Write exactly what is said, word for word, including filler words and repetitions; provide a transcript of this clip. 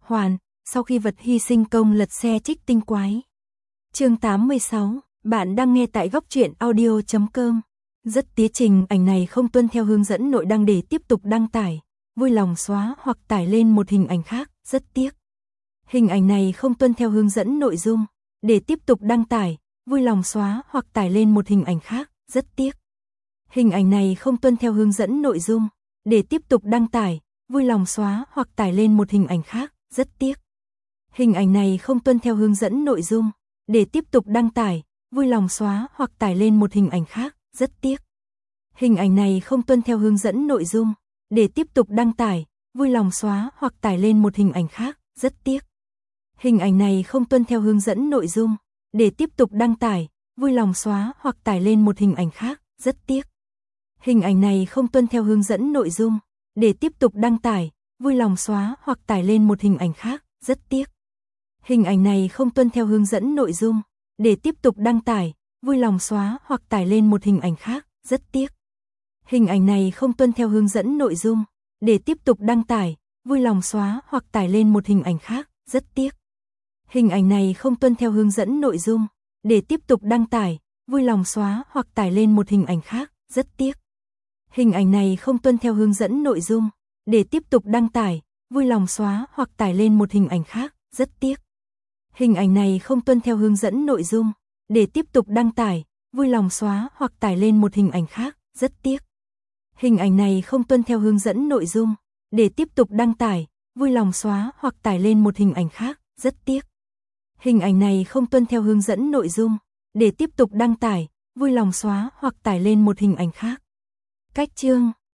Hoàn, sau khi vật hy sinh công lật xe trích tinh quái. Chương tám mươi sáu, bạn đang nghe tại góc truyện audio chấm com. Rất tía trình ảnh này không tuân theo hướng dẫn nội đăng để tiếp tục đăng tải. Vui lòng xóa hoặc tải lên một hình ảnh khác, rất tiếc. Hình ảnh này không tuân theo hướng dẫn nội dung. Để tiếp tục đăng tải, vui lòng xóa hoặc tải lên một hình ảnh khác, rất tiếc. Hình ảnh này không tuân theo hướng dẫn nội dung. Để tiếp tục đăng tải, vui lòng xóa hoặc tải lên một hình ảnh khác, rất tiếc. Hình ảnh này không tuân theo hướng dẫn nội dung. Để tiếp tục đăng tải, vui lòng xóa hoặc tải lên một hình ảnh khác, rất tiếc. Hình ảnh này không tuân theo hướng dẫn nội dung. Để tiếp tục đăng tải, vui lòng xóa hoặc tải lên một hình ảnh khác, rất tiếc. Hình ảnh này không tuân theo hướng dẫn nội dung. Để tiếp tục đăng tải, vui lòng xóa hoặc tải lên một hình ảnh khác, rất tiếc. Hình ảnh này không tuân theo hướng dẫn nội dung. Để tiếp tục đăng tải, vui lòng xóa hoặc tải lên một hình ảnh khác, rất tiếc. Hình ảnh này không tuân theo hướng dẫn nội dung. Để tiếp tục đăng tải, vui lòng xóa hoặc tải lên một hình ảnh khác, rất tiếc. Hình ảnh này không tuân theo hướng dẫn nội dung. Để tiếp tục đăng tải, vui lòng xóa hoặc tải lên một hình ảnh khác, rất tiếc. Hình ảnh này không tuân theo hướng dẫn nội dung. Để tiếp tục đăng tải, vui lòng xóa hoặc tải lên một hình ảnh khác, rất tiếc. Hình ảnh này không tuân theo hướng dẫn nội dung. Để tiếp tục đăng tải, vui lòng xóa hoặc tải lên một hình ảnh khác, rất tiếc. Hình ảnh này không tuân theo hướng dẫn nội dung. Để tiếp tục đăng tải, vui lòng xóa hoặc tải lên một hình ảnh khác, rất tiếc. Hình ảnh này không tuân theo hướng dẫn nội dung. Để tiếp tục đăng tải, vui lòng xóa hoặc tải lên một hình ảnh khác, rất tiếc. Hình ảnh này không tuân theo hướng dẫn nội dung. Để tiếp tục đăng tải, vui lòng xóa hoặc tải lên một hình ảnh khác. Cách chương